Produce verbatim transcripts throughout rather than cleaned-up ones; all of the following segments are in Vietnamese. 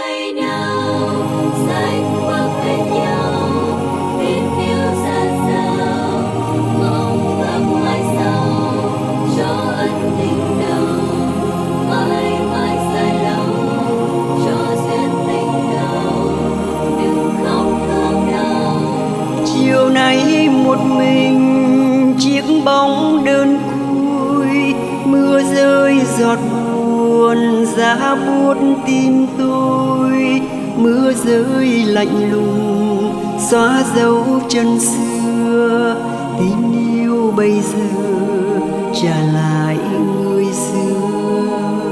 ngày nào xanh bước bên nhau, tin yêu ra sao mong ước mai sau cho ân tình đầu, mãi mãi dài lâu cho duyên tình đầu, đừng khóc thương đau. Chiều nay một mình chiếc bóng đơn côi, mưa rơi giọt buồn giá buốt tim tôi, mưa rơi lạnh lùng xóa dấu chân xưa, tình yêu bây giờ trả lại người xưa.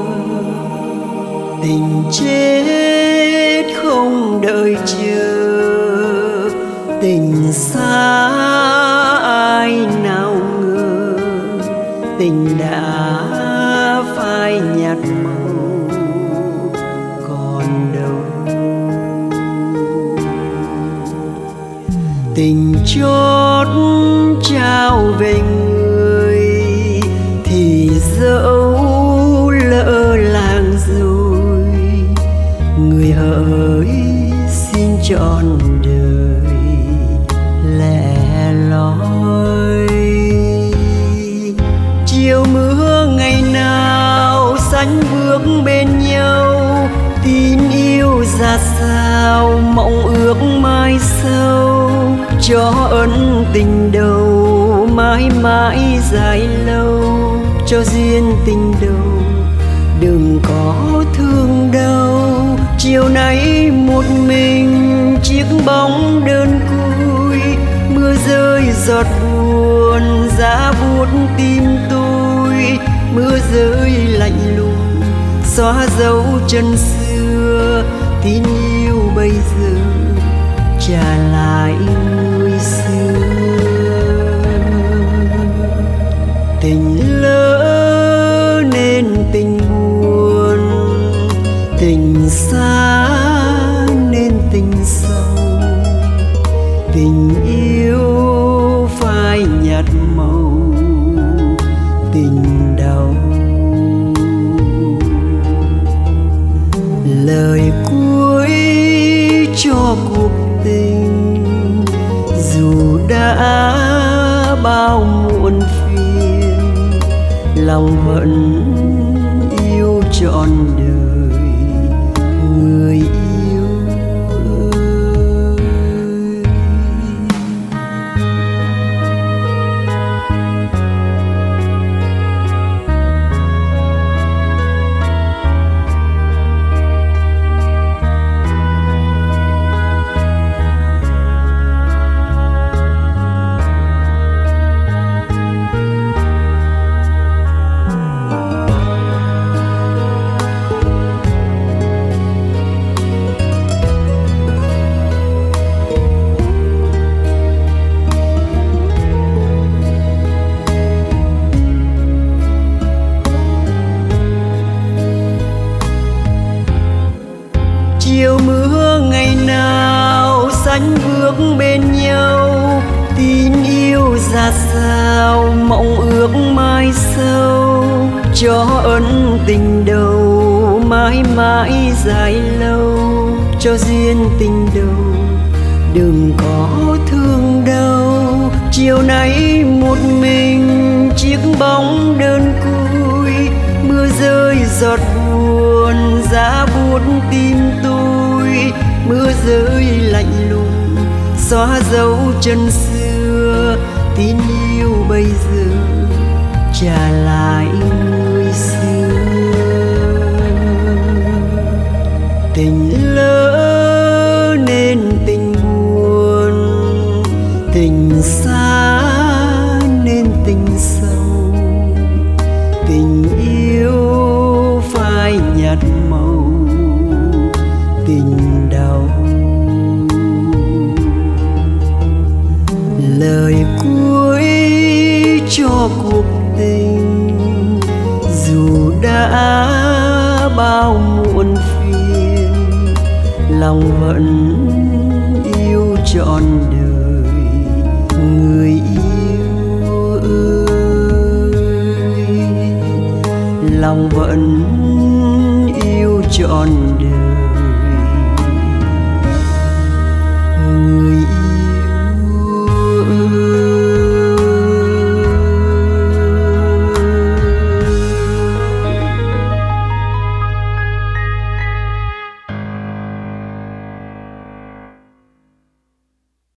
Tình chết không đợi chờ, tình xa ai nào ngờ, tình đã phai nhạt màu còn đâu. Tình chót trao về người thì dẫu lỡ làng rồi, người hỡi xin trọn đời lẻ loi. Chiều mưa ngày nào sánh bước bên nhau, tin yêu ra sao mộng ước mai sau, cho ân tình đầu mãi mãi dài lâu, cho duyên tình đầu đừng có thương đau. Chiều nay một mình chiếc bóng đơn côi, mưa rơi giọt buồn giá buốt tim tôi, mưa rơi lạnh lùng xóa dấu chân xưa, tin yêu bây giờ trả lại người xưa. Tình lỡ nên tình buồn, tình xa nên tình sâu, tình yêu phai nhạt màu tình đau. Lời cuối cho cuộc tình dù đã bao muộn phiền, lòng vẫn yêu trọn đời người yêu ơi. Chiều mưa ngày nào sánh bước bên nhau, tin yêu ra sao mộng ước mai sau, cho ân tình đầu mãi mãi dài lâu, cho duyên tình đầu đừng có thương đau. Chiều nay một mình chiếc bóng đơn côi, mưa rơi giọt buồn giá buốt tim tôi, mưa rơi lạnh lùng xóa dấu chân xưa, tin yêu bây giờ trả lại người xưa. Tình lỡ nên tình buồn, tình xa nên tình sâu, tình yêu phai nhạt màu tình đau. Lời cuối cho cuộc tình dù đã bao muộn phiền, lòng vẫn yêu trọn đời người yêu ơi, lòng vẫn yêu trọn đời.